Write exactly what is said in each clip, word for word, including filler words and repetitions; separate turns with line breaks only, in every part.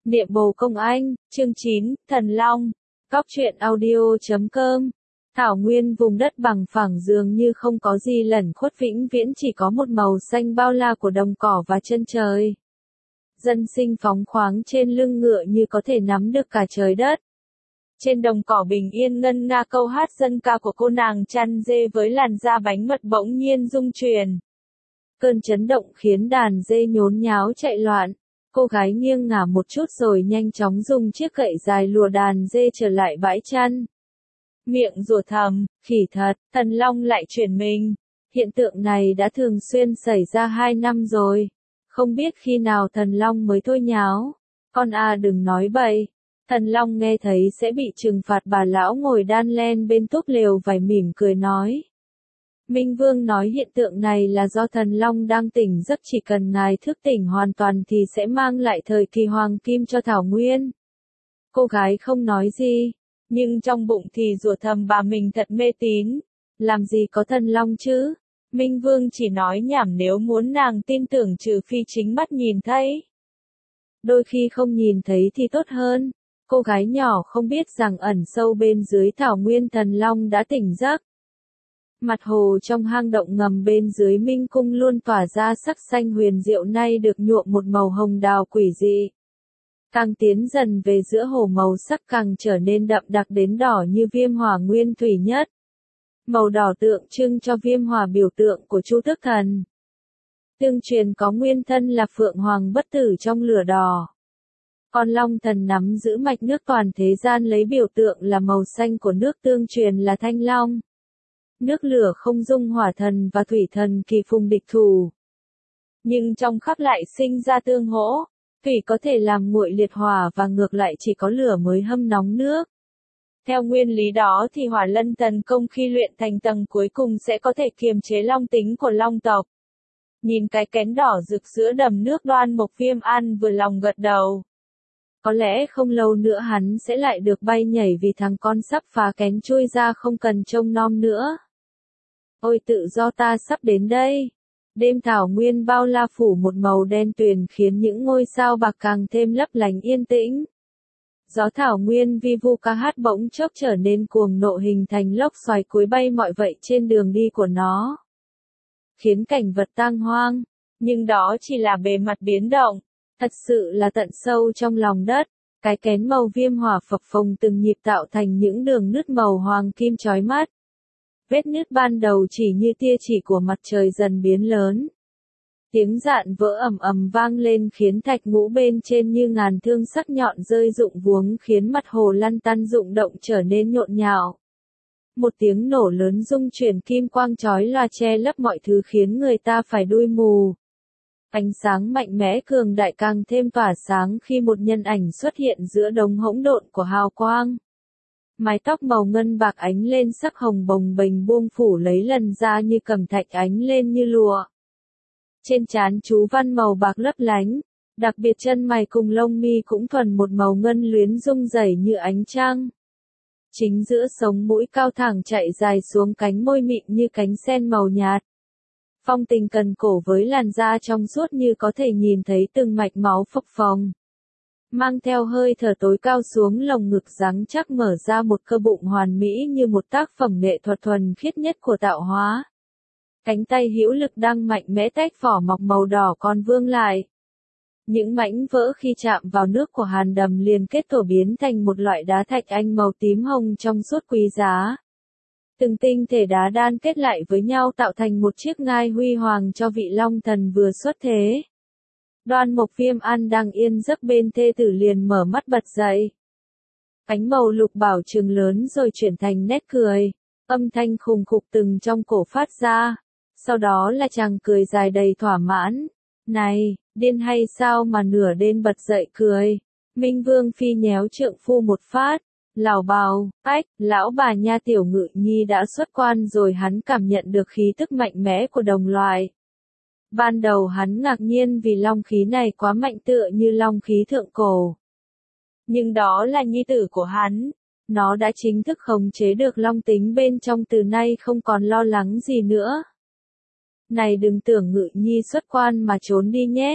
Niệm Bồ Công Anh, chương chín, Thần Long, Cóc truyện audio chấm com. Thảo nguyên vùng đất bằng phẳng dường như không có gì lẩn khuất, vĩnh viễn chỉ có một màu xanh bao la của đồng cỏ và chân trời. Dân sinh phóng khoáng trên lưng ngựa như có thể nắm được cả trời đất. Trên đồng cỏ bình yên ngân nga câu hát dân ca của cô nàng chăn dê với làn da bánh mật bỗng nhiên rung truyền. Cơn chấn động khiến đàn dê nhốn nháo chạy loạn. Cô gái nghiêng ngả một chút rồi nhanh chóng dùng chiếc gậy dài lùa đàn dê trở lại bãi chăn. Miệng rủa thầm, khỉ thật, thần long lại chuyển mình. Hiện tượng này đã thường xuyên xảy ra hai năm rồi. Không biết khi nào thần long mới thôi nháo. Con à đừng nói bậy. Thần long nghe thấy sẽ bị trừng phạt, bà lão ngồi đan len bên túp lều vải mỉm cười nói. Minh Vương nói hiện tượng này là do thần long đang tỉnh giấc, chỉ cần ngài thức tỉnh hoàn toàn thì sẽ mang lại thời kỳ hoàng kim cho Thảo Nguyên. Cô gái không nói gì, nhưng trong bụng thì rủa thầm bà mình thật mê tín. Làm gì có thần long chứ? Minh Vương chỉ nói nhảm, nếu muốn nàng tin tưởng trừ phi chính mắt nhìn thấy. Đôi khi không nhìn thấy thì tốt hơn. Cô gái nhỏ không biết rằng ẩn sâu bên dưới Thảo Nguyên thần long đã tỉnh giấc. Mặt hồ trong hang động ngầm bên dưới Minh Cung luôn tỏa ra sắc xanh huyền diệu, nay được nhuộm một màu hồng đào quỷ dị. Càng tiến dần về giữa hồ, màu sắc càng trở nên đậm đặc đến đỏ như viêm hỏa nguyên thủy nhất. Màu đỏ tượng trưng cho viêm hỏa, biểu tượng của Chu Tước Thần. Tương truyền có nguyên thân là Phượng Hoàng bất tử trong lửa đỏ. Con Long Thần nắm giữ mạch nước toàn thế gian, lấy biểu tượng là màu xanh của nước, tương truyền là Thanh Long. Nước lửa không dung, hỏa thần và thủy thần kỳ phùng địch thủ. Nhưng trong khắc lại sinh ra tương hỗ, thủy có thể làm nguội liệt hỏa và ngược lại chỉ có lửa mới hâm nóng nước. Theo nguyên lý đó thì hỏa lân thần công khi luyện thành tầng cuối cùng sẽ có thể kiềm chế long tính của long tộc. Nhìn cái kén đỏ rực giữa đầm nước, Đoan Mộc Viêm An vừa lòng gật đầu. Có lẽ không lâu nữa hắn sẽ lại được bay nhảy vì thằng con sắp phá kén chui ra, không cần trông nom nữa. Ôi tự do ta sắp đến đây. Đêm Thảo Nguyên bao la phủ một màu đen tuyền, khiến những ngôi sao bạc càng thêm lấp lánh yên tĩnh. Gió Thảo Nguyên vi vu ca hát bỗng chốc trở nên cuồng nộ, hình thành lốc xoáy cuốn bay mọi vậy trên đường đi của nó. Khiến cảnh vật tang hoang, nhưng đó chỉ là bề mặt biến động. Thật sự là tận sâu trong lòng đất, cái kén màu viêm hỏa phập phồng từng nhịp tạo thành những đường nứt màu hoàng kim chói mắt. Vết nứt ban đầu chỉ như tia chỉ của mặt trời dần biến lớn. Tiếng dạn vỡ ầm ầm vang lên khiến thạch ngũ bên trên như ngàn thương sắc nhọn rơi rụng vuống, khiến mặt hồ lăn tăn rụng động trở nên nhộn nhạo. Một tiếng nổ lớn rung chuyển, kim quang chói lòa che lấp mọi thứ khiến người ta phải đuôi mù. Ánh sáng mạnh mẽ cường đại càng thêm tỏa sáng khi một nhân ảnh xuất hiện giữa đống hỗn độn của hào quang. Mái tóc màu ngân bạc ánh lên sắc hồng bồng bềnh buông phủ lấy lần da như cẩm thạch ánh lên như lụa. Trên trán chú văn màu bạc lấp lánh, đặc biệt chân mày cùng lông mi cũng thuần một màu ngân luyến rung rẩy như ánh trăng. Chính giữa sống mũi cao thẳng chạy dài xuống cánh môi mịn như cánh sen màu nhạt. Phong tình cần cổ với làn da trong suốt như có thể nhìn thấy từng mạch máu phập phồng. Mang theo hơi thở tối cao xuống lồng ngực rắn chắc, mở ra một cơ bụng hoàn mỹ như một tác phẩm nghệ thuật thuần khiết nhất của tạo hóa. Cánh tay hữu lực đang mạnh mẽ tách vỏ mọc màu đỏ còn vương lại. Những mảnh vỡ khi chạm vào nước của hàn đầm liền kết tổ biến thành một loại đá thạch anh màu tím hồng trong suốt quý giá. Từng tinh thể đá đan kết lại với nhau tạo thành một chiếc ngai huy hoàng cho vị long thần vừa xuất thế. Đoan Mộc Viêm An đang yên giấc bên thê tử liền mở mắt bật dậy. Ánh màu lục bảo trừng lớn rồi chuyển thành nét cười, âm thanh khùng khục từng trong cổ phát ra, sau đó là chàng cười dài đầy thỏa mãn. Này, điên hay sao mà nửa đêm bật dậy cười? Minh Vương phi nhéo trượng phu một phát, lảo bào, ách, lão bà nha, tiểu ngự nhi đã xuất quan rồi. Hắn cảm nhận được khí tức mạnh mẽ của đồng loại. Ban đầu hắn ngạc nhiên vì long khí này quá mạnh, tựa như long khí thượng cổ. Nhưng đó là nhi tử của hắn. Nó đã chính thức khống chế được long tính bên trong, từ nay không còn lo lắng gì nữa. Này đừng tưởng ngự nhi xuất quan mà trốn đi nhé.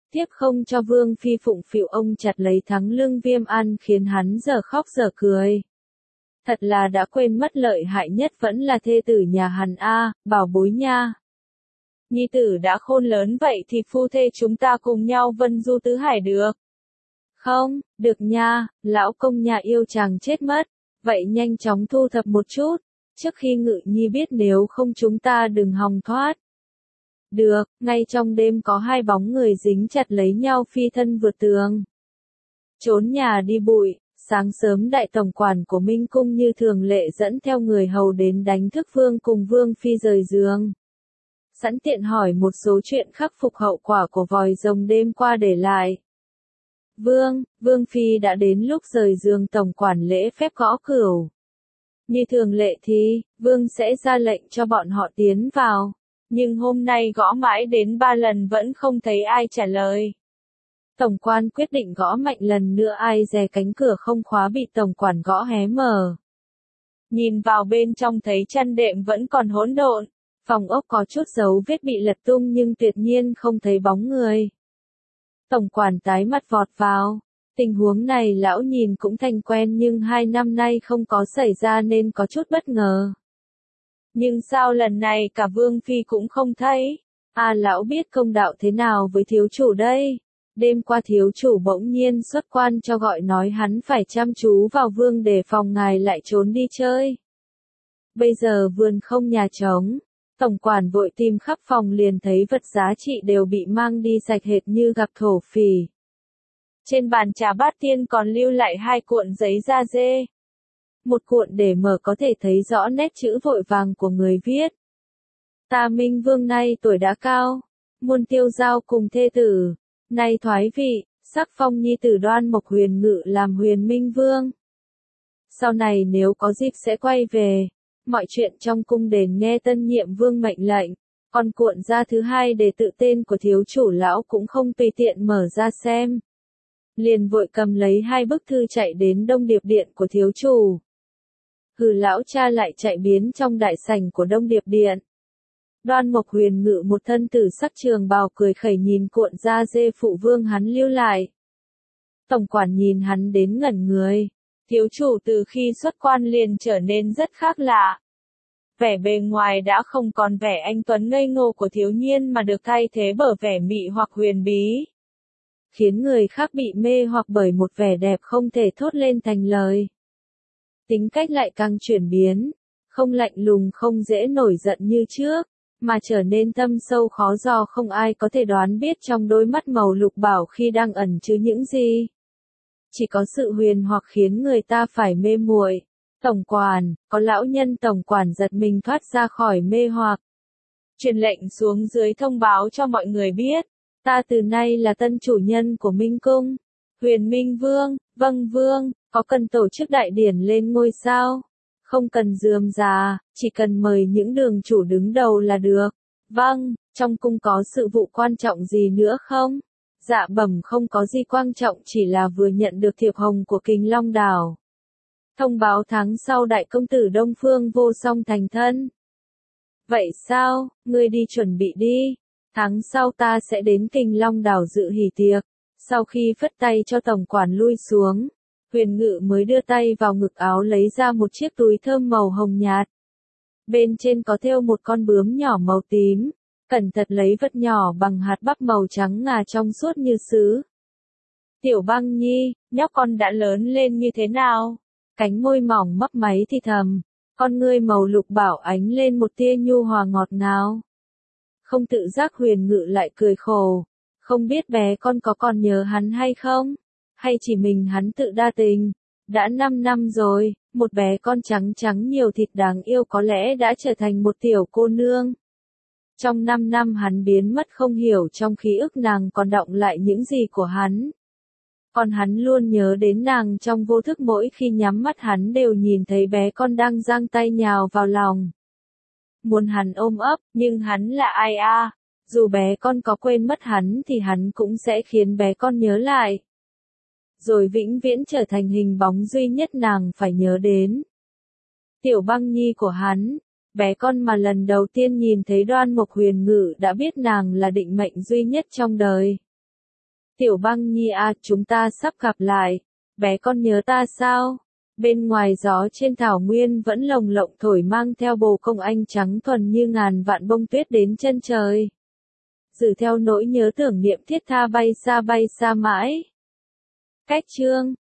Tiếp không cho Vương Phi phụng phịu ông chặt lấy thắng lưng Viêm An khiến hắn giờ khóc giờ cười. Thật là đã quên mất lợi hại nhất vẫn là thê tử nhà hắn a, bảo bối nha. Nhi tử đã khôn lớn vậy thì phu thê chúng ta cùng nhau vân du tứ hải được. Không, được nha, lão công nhà yêu chàng chết mất. Vậy nhanh chóng thu thập một chút, trước khi Ngự Nhi biết nếu không chúng ta đừng hòng thoát. Được, ngay trong đêm có hai bóng người dính chặt lấy nhau phi thân vượt tường. Trốn nhà đi bụi, sáng sớm đại tổng quản của Minh Cung như thường lệ dẫn theo người hầu đến đánh thức Vương cùng Vương Phi rời giường. Sẵn tiện hỏi một số chuyện khắc phục hậu quả của vòi rồng đêm qua để lại. Vương, Vương Phi đã đến lúc rời giường tổng quản lễ phép gõ cửa. Như thường lệ thì, Vương sẽ ra lệnh cho bọn họ tiến vào. Nhưng hôm nay gõ mãi đến ba lần vẫn không thấy ai trả lời. Tổng quan quyết định gõ mạnh lần nữa ai dè cánh cửa không khóa bị tổng quản gõ hé mở. Nhìn vào bên trong thấy chăn đệm vẫn còn hỗn độn, phòng ốc có chút dấu vết bị lật tung nhưng tuyệt nhiên không thấy bóng người. Tổng quản tái mặt vọt vào, tình huống này lão nhìn cũng thành quen nhưng hai năm nay không có xảy ra nên có chút bất ngờ. Nhưng sao lần này cả Vương Phi cũng không thấy? À lão biết công đạo thế nào với thiếu chủ đây? Đêm qua thiếu chủ bỗng nhiên xuất quan cho gọi nói hắn phải chăm chú vào Vương để phòng ngài lại trốn đi chơi. Bây giờ vườn không nhà trống, tổng quản vội tìm khắp phòng liền thấy vật giá trị đều bị mang đi sạch hệt như gặp thổ phỉ. Trên bàn trà bát tiên còn lưu lại hai cuộn giấy da dê. Một cuộn để mở có thể thấy rõ nét chữ vội vàng của người viết. Ta Minh Vương nay tuổi đã cao, muôn tiêu giao cùng thê tử, nay thoái vị, sắc phong nhi tử Đoan Mộc Huyền Ngự làm Huyền Minh Vương. Sau này nếu có dịp sẽ quay về, mọi chuyện trong cung đền nghe tân nhiệm vương mệnh lệnh, còn cuộn ra thứ hai để tự tên của thiếu chủ lão cũng không tùy tiện mở ra xem. Liền vội cầm lấy hai bức thư chạy đến Đông Điệp Điện của thiếu chủ. Hừ lão cha lại chạy biến trong đại sảnh của Đông Điệp Điện. Đoan Mộc Huyền Ngự một thân tử sắc trường bào cười khẩy nhìn cuộn da dê phụ vương hắn lưu lại. Tổng quản nhìn hắn đến ngẩn người. Thiếu chủ từ khi xuất quan liền trở nên rất khác lạ. Vẻ bề ngoài đã không còn vẻ anh tuấn ngây ngô của thiếu niên mà được thay thế bởi vẻ mị hoặc huyền bí. Khiến người khác bị mê hoặc bởi một vẻ đẹp không thể thốt lên thành lời. Tính cách lại càng chuyển biến, không lạnh lùng không dễ nổi giận như trước, mà trở nên thâm sâu khó dò không ai có thể đoán biết trong đôi mắt màu lục bảo khi đang ẩn chứa những gì. Chỉ có sự huyền hoặc khiến người ta phải mê muội. Tổng quản, có lão nhân tổng quản giật mình thoát ra khỏi mê hoặc. Truyền lệnh xuống dưới thông báo cho mọi người biết, ta từ nay là tân chủ nhân của Minh Cung. Huyền Minh Vương, vâng vương, có cần tổ chức đại điển lên ngôi sao? Không cần rườm rà, chỉ cần mời những đường chủ đứng đầu là được. Vâng, trong cung có sự vụ quan trọng gì nữa không? Dạ bẩm không có gì quan trọng chỉ là vừa nhận được thiệp hồng của Kình Long Đảo. Thông báo tháng sau đại công tử Đông Phương Vô Song thành thân. Vậy sao, ngươi đi chuẩn bị đi. Tháng sau ta sẽ đến Kình Long Đảo dự hỷ tiệc. Sau khi phất tay cho tổng quản lui xuống, Huyền Ngự mới đưa tay vào ngực áo lấy ra một chiếc túi thơm màu hồng nhạt. Bên trên có thêu một con bướm nhỏ màu tím. Cẩn thận lấy vật nhỏ bằng hạt bắp màu trắng ngà trong suốt như sứ. Tiểu Băng Nhi, nhóc con đã lớn lên như thế nào? Cánh môi mỏng mấp máy thì thầm, con ngươi màu lục bảo ánh lên một tia nhu hòa ngọt ngào. Không tự giác Huyền Ngự lại cười khổ, không biết bé con có còn nhớ hắn hay không? Hay chỉ mình hắn tự đa tình? Đã năm năm rồi, một bé con trắng trắng nhiều thịt đáng yêu có lẽ đã trở thành một tiểu cô nương. Trong năm năm hắn biến mất không hiểu trong ký ức nàng còn đọng lại những gì của hắn. Còn hắn luôn nhớ đến nàng trong vô thức mỗi khi nhắm mắt hắn đều nhìn thấy bé con đang giang tay nhào vào lòng. Muốn hắn ôm ấp, nhưng hắn là ai a? À? Dù bé con có quên mất hắn thì hắn cũng sẽ khiến bé con nhớ lại. Rồi vĩnh viễn trở thành hình bóng duy nhất nàng phải nhớ đến. Tiểu Băng Nhi của hắn. Bé con mà lần đầu tiên nhìn thấy Đoan Mộc Huyền Ngự đã biết nàng là định mệnh duy nhất trong đời. Tiểu Băng Nhi à, chúng ta sắp gặp lại. Bé con nhớ ta sao? Bên ngoài gió trên thảo nguyên vẫn lồng lộng thổi mang theo bồ công anh trắng thuần như ngàn vạn bông tuyết đến chân trời. Giữ theo nỗi nhớ tưởng niệm thiết tha bay xa bay xa mãi. Cách chương